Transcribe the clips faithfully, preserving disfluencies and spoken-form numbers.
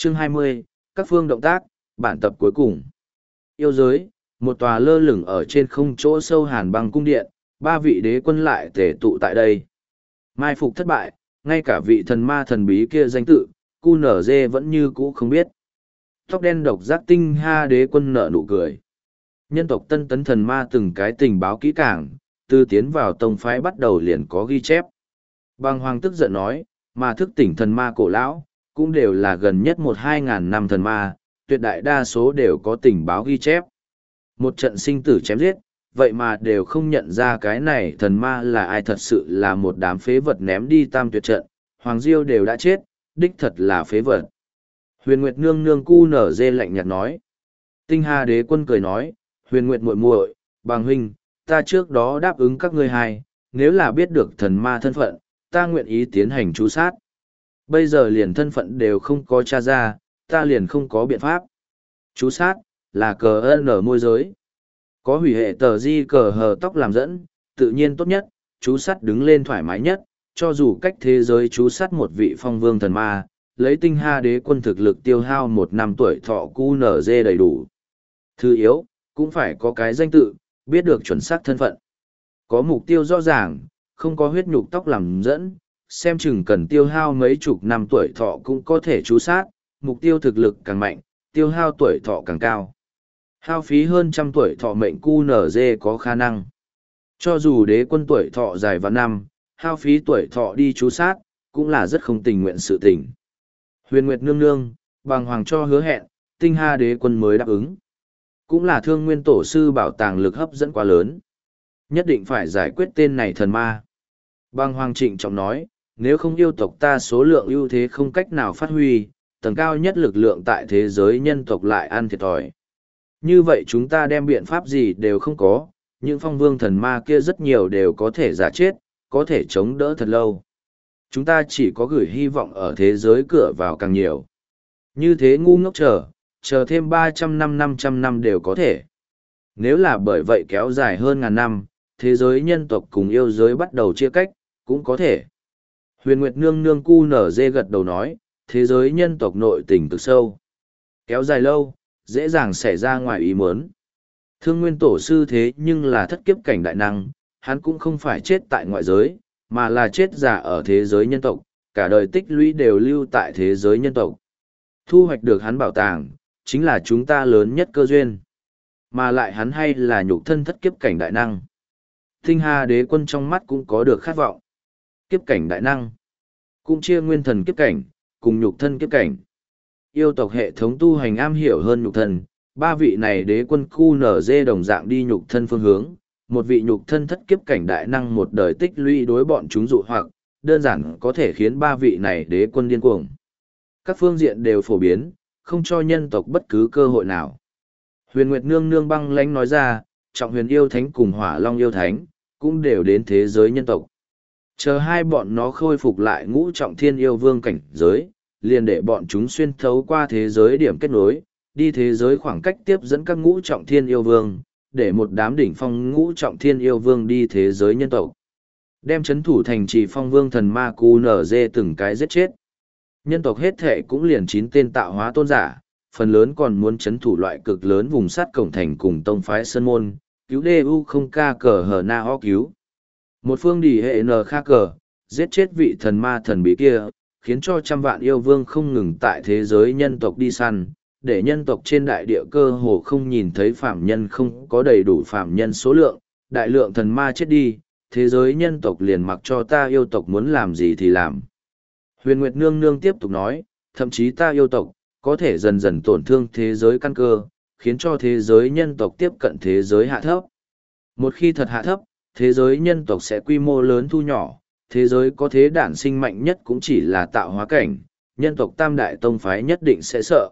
Chương hai mươi, các phương động tác, bản tập cuối cùng. Yêu giới, một tòa lơ lửng ở trên không chỗ sâu hàn băng cung điện, ba vị đế quân lại tề tụ tại đây. Mai phục thất bại, ngay cả vị thần ma thần bí kia danh tự, cu nở dê vẫn như cũ không biết. Tóc đen độc giác tinh ha đế quân nở nụ cười. Nhân tộc tân tấn thần ma từng cái tình báo kỹ càng, từ tiến vào tông phái bắt đầu liền có ghi chép. Bàng hoàng tức giận nói, mà thức tỉnh thần ma cổ lão, cũng đều là gần nhất một hai ngàn năm thần ma, tuyệt đại đa số đều có tình báo ghi chép. Một trận sinh tử chém giết, vậy mà đều không nhận ra cái này thần ma là ai, thật sự là một đám phế vật ném đi tam tuyệt trận, Hoàng Diêu đều đã chết, đích thật là phế vật. Huyền Nguyệt nương nương cu nở dê lạnh nhạt nói. Tinh Hà đế quân cười nói, Huyền Nguyệt muội muội, Bàng huynh, ta trước đó đáp ứng các ngươi hai, nếu là biết được thần ma thân phận, ta nguyện ý tiến hành chú sát. Bây giờ liền thân phận đều không có tra ra, ta liền không có biện pháp. Chú sát, là cờ ơn ở môi giới. Có hủy hệ tờ di cờ hờ tóc làm dẫn, tự nhiên tốt nhất, chú sát đứng lên thoải mái nhất, cho dù cách thế giới chú sát một vị phong vương thần ma, lấy tinh ha đế quân thực lực tiêu hao một năm tuổi thọ cu nở dê đầy đủ. Thứ yếu, cũng phải có cái danh tự, biết được chuẩn xác thân phận. Có mục tiêu rõ ràng, không có huyết nhục tóc làm dẫn, xem chừng cần tiêu hao mấy chục năm tuổi thọ cũng có thể chú sát, mục tiêu thực lực càng mạnh, tiêu hao tuổi thọ càng cao. Hao phí hơn trăm tuổi thọ mệnh cu nở dê có khả năng. Cho dù đế quân tuổi thọ dài vạn năm, hao phí tuổi thọ đi chú sát, cũng là rất không tình nguyện sự tình. Huyền Nguyệt nương nương, bàng hoàng cho hứa hẹn, tinh ha đế quân mới đáp ứng. Cũng là thương nguyên tổ sư bảo tàng lực hấp dẫn quá lớn. Nhất định phải giải quyết tên này thần ma. Bàng hoàng trịnh trọng nói, nếu không yêu tộc ta số lượng ưu thế không cách nào phát huy, tầng cao nhất lực lượng tại thế giới nhân tộc lại ăn thiệt thòi. Như vậy chúng ta đem biện pháp gì đều không có, những phong vương thần ma kia rất nhiều đều có thể giả chết, có thể chống đỡ thật lâu. Chúng ta chỉ có gửi hy vọng ở thế giới cửa vào càng nhiều. Như thế ngu ngốc chờ, chờ thêm ba trăm năm năm trăm năm đều có thể. Nếu là bởi vậy kéo dài hơn ngàn năm, thế giới nhân tộc cùng yêu giới bắt đầu chia cách, cũng có thể. Huyền Nguyệt nương nương cu nở dê gật đầu nói, thế giới nhân tộc nội tình cực sâu. Kéo dài lâu, dễ dàng xảy ra ngoài ý muốn. Thương nguyên tổ sư thế nhưng là thất kiếp cảnh đại năng, hắn cũng không phải chết tại ngoại giới, mà là chết giả ở thế giới nhân tộc, cả đời tích lũy đều lưu tại thế giới nhân tộc. Thu hoạch được hắn bảo tàng, chính là chúng ta lớn nhất cơ duyên. Mà lại hắn hay là nhục thân thất kiếp cảnh đại năng. Tinh Hà đế quân trong mắt cũng có được khát vọng. Kiếp cảnh đại năng, cũng chia nguyên thần kiếp cảnh, cùng nhục thân kiếp cảnh. Yêu tộc hệ thống tu hành am hiểu hơn nhục thân, ba vị này đế quân cu nở dê đồng dạng đi nhục thân phương hướng, một vị nhục thân thất kiếp cảnh đại năng một đời tích lũy đối bọn chúng dụ hoặc, đơn giản có thể khiến ba vị này đế quân điên cuồng. Các phương diện đều phổ biến, không cho nhân tộc bất cứ cơ hội nào. Huyền Nguyệt nương nương băng lãnh nói ra, Trọng Huyền yêu thánh cùng Hỏa Long yêu thánh, cũng đều đến thế giới nhân tộc. Chờ hai bọn nó khôi phục lại ngũ trọng thiên yêu vương cảnh giới, liền để bọn chúng xuyên thấu qua thế giới điểm kết nối, đi thế giới khoảng cách tiếp dẫn các ngũ trọng thiên yêu vương, để một đám đỉnh phong ngũ trọng thiên yêu vương đi thế giới nhân tộc. Đem chấn thủ thành trì phong vương thần ma cu nở dê từng cái giết chết. Nhân tộc hết thệ cũng liền chín tên tạo hóa tôn giả, phần lớn còn muốn chấn thủ loại cực lớn vùng sát cổng thành cùng tông phái sơn môn, cứu đê u không ca cờ hờ na ho cứu. Một phương đỉ hệ n kha cờ, giết chết vị thần ma thần bí kia, khiến cho trăm vạn yêu vương không ngừng tại thế giới nhân tộc đi săn, để nhân tộc trên đại địa cơ hồ không nhìn thấy phạm nhân, không có đầy đủ phạm nhân số lượng, đại lượng thần ma chết đi, thế giới nhân tộc liền mặc cho ta yêu tộc muốn làm gì thì làm. Huyền Nguyệt nương nương tiếp tục nói, thậm chí ta yêu tộc, có thể dần dần tổn thương thế giới căn cơ, khiến cho thế giới nhân tộc tiếp cận thế giới hạ thấp. Một khi thật hạ thấp, thế giới nhân tộc sẽ quy mô lớn thu nhỏ, thế giới có thế đản sinh mạnh nhất cũng chỉ là tạo hóa cảnh, nhân tộc tam đại tông phái nhất định sẽ sợ.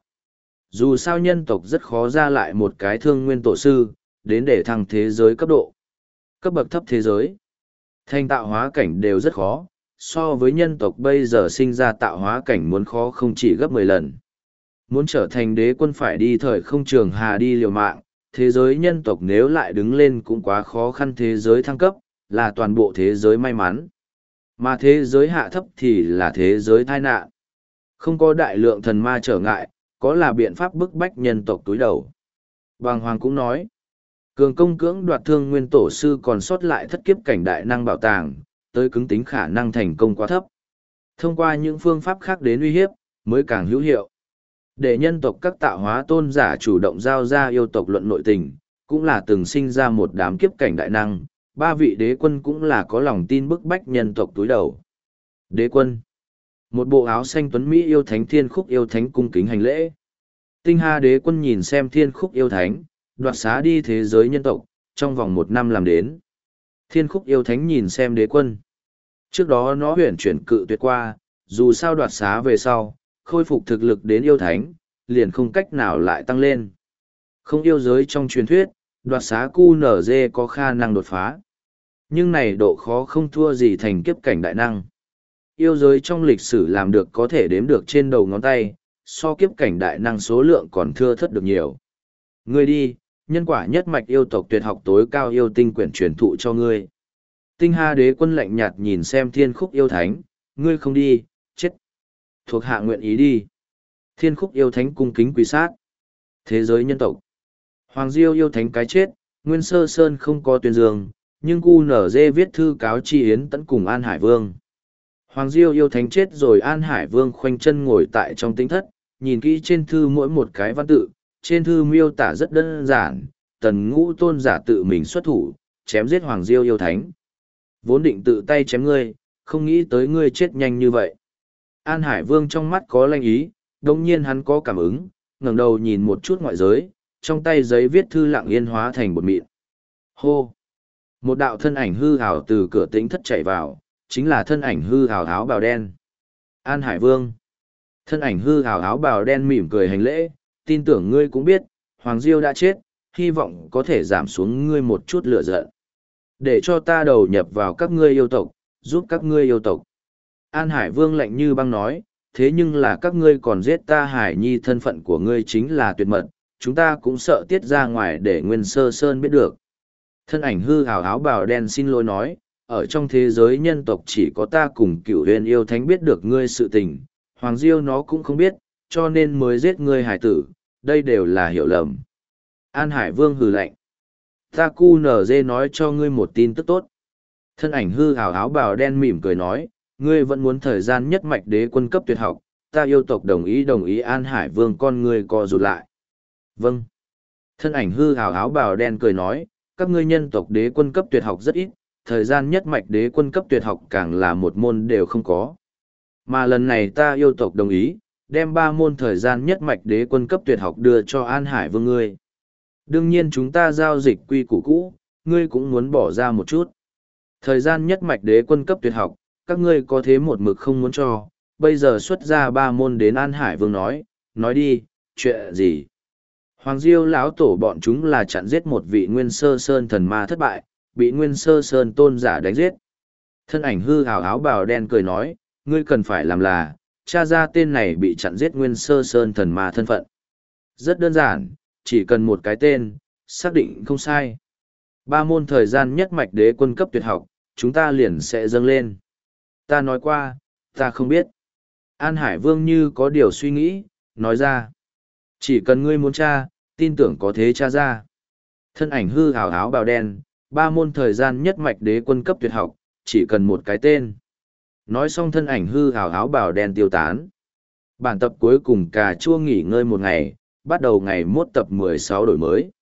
Dù sao nhân tộc rất khó ra lại một cái thương nguyên tổ sư, đến để thăng thế giới cấp độ. Cấp bậc thấp thế giới, thành tạo hóa cảnh đều rất khó, so với nhân tộc bây giờ sinh ra tạo hóa cảnh muốn khó không chỉ gấp mười lần. Muốn trở thành đế quân phải đi thời không trường hà đi liều mạng, thế giới nhân tộc nếu lại đứng lên cũng quá khó khăn, thế giới thăng cấp, là toàn bộ thế giới may mắn. Mà thế giới hạ thấp thì là thế giới tai nạn. Không có đại lượng thần ma trở ngại, có là biện pháp bức bách nhân tộc túi đầu. Bàng Hoàng cũng nói, cường công cưỡng đoạt thương nguyên tổ sư còn sót lại thất kiếp cảnh đại năng bảo tàng, tới cứng tính khả năng thành công quá thấp. Thông qua những phương pháp khác đến uy hiếp, mới càng hữu hiệu. Để nhân tộc các tạo hóa tôn giả chủ động giao ra yêu tộc luận nội tình, cũng là từng sinh ra một đám kiếp cảnh đại năng, ba vị đế quân cũng là có lòng tin bức bách nhân tộc túi đầu. Đế quân. Một bộ áo xanh tuấn Mỹ yêu thánh thiên khúc yêu thánh cung kính hành lễ. Tinh Hà đế quân nhìn xem thiên khúc yêu thánh, đoạt xá đi thế giới nhân tộc, trong vòng một năm làm đến. Thiên khúc yêu thánh nhìn xem đế quân. Trước đó nó huyển chuyển cự tuyệt qua, dù sao đoạt xá về sau, khôi phục thực lực đến yêu thánh, liền không cách nào lại tăng lên. Không yêu giới trong truyền thuyết, đoạt xá cu nở dê có khả năng đột phá. Nhưng này độ khó không thua gì thành kiếp cảnh đại năng. Yêu giới trong lịch sử làm được có thể đếm được trên đầu ngón tay, so kiếp cảnh đại năng số lượng còn thưa thất được nhiều. Ngươi đi, nhân quả nhất mạch yêu tộc tuyệt học tối cao yêu tinh quyển truyền thụ cho ngươi. Tinh Hà đế quân lạnh nhạt nhìn xem thiên khúc yêu thánh, ngươi không đi, chết. Thuộc hạ nguyện ý đi. Thiên khúc yêu thánh cung kính quý sát. Thế giới nhân tộc. Hoàng Diêu yêu thánh cái chết, Nguyên Sơ Sơn không có tuyên dương, nhưng cu nở dê viết thư cáo tri yến tẫn cùng An Hải Vương. Hoàng Diêu yêu thánh chết rồi An Hải Vương khoanh chân ngồi tại trong tinh thất, nhìn kỹ trên thư mỗi một cái văn tự, trên thư miêu tả rất đơn giản, tần ngũ tôn giả tự mình xuất thủ, chém giết Hoàng Diêu yêu thánh. Vốn định tự tay chém ngươi, không nghĩ tới ngươi chết nhanh như vậy. An Hải Vương trong mắt có lanh ý, đồng nhiên hắn có cảm ứng, ngẩng đầu nhìn một chút ngoại giới, trong tay giấy viết thư lặng yên hóa thành bột mịn. Hô! Một đạo thân ảnh hư hào từ cửa tĩnh thất chạy vào, chính là thân ảnh hư hào áo bào đen. An Hải Vương! Thân ảnh hư hào áo bào đen mỉm cười hành lễ, tin tưởng ngươi cũng biết, Hoàng Diêu đã chết, hy vọng có thể giảm xuống ngươi một chút lửa giận. Để cho ta đầu nhập vào các ngươi yêu tộc, giúp các ngươi yêu tộc. An Hải Vương lạnh như băng nói, thế nhưng là các ngươi còn giết ta Hải Nhi, thân phận của ngươi chính là tuyệt mật, chúng ta cũng sợ tiết ra ngoài để Nguyên Sơ Sơn biết được. Thân ảnh hư hào áo bào đen xin lỗi nói, ở trong thế giới nhân tộc chỉ có ta cùng cửu huyền yêu thánh biết được ngươi sự tình, Hoàng Diêu nó cũng không biết, cho nên mới giết ngươi hải tử, đây đều là hiểu lầm. An Hải Vương hừ lạnh. Ta cu nở dê nói cho ngươi một tin tức tốt. Thân ảnh hư hào áo bào đen mỉm cười nói, ngươi vẫn muốn thời gian nhất mạch đế quân cấp tuyệt học, ta yêu tộc đồng ý đồng ý. An Hải Vương con ngươi co rụt lại. Vâng. Thân ảnh hư hào áo bào đen cười nói, các ngươi nhân tộc đế quân cấp tuyệt học rất ít, thời gian nhất mạch đế quân cấp tuyệt học càng là một môn đều không có. Mà lần này ta yêu tộc đồng ý, đem ba môn thời gian nhất mạch đế quân cấp tuyệt học đưa cho An Hải Vương ngươi. Đương nhiên chúng ta giao dịch quy củ cũ, ngươi cũng muốn bỏ ra một chút. Thời gian nhất mạch đế quân cấp tuyệt học, các ngươi có thế một mực không muốn cho, bây giờ xuất ra ba môn đến An Hải Vương nói, nói đi, chuyện gì? Hoàng Diêu lão tổ bọn chúng là chặn giết một vị Nguyên Sơ Sơn thần ma thất bại, bị Nguyên Sơ Sơn tôn giả đánh giết. Thân ảnh hư hào áo bào đen cười nói, ngươi cần phải làm là, tra ra tên này bị chặn giết Nguyên Sơ Sơn thần ma thân phận. Rất đơn giản, chỉ cần một cái tên, xác định không sai. Ba môn thời gian nhất mạch đế quân cấp tuyệt học, chúng ta liền sẽ dâng lên. Ta nói qua, ta không biết. An Hải Vương như có điều suy nghĩ, nói ra. Chỉ cần ngươi muốn tra, tin tưởng có thế tra ra. Thân ảnh hư hào áo bào đen, ba môn thời gian nhất mạch đế quân cấp tuyệt học, chỉ cần một cái tên. Nói xong thân ảnh hư hào áo bào đen tiêu tán. Bản tập cuối cùng cà chua nghỉ ngơi một ngày, bắt đầu ngày mốt tập mười sáu đổi mới.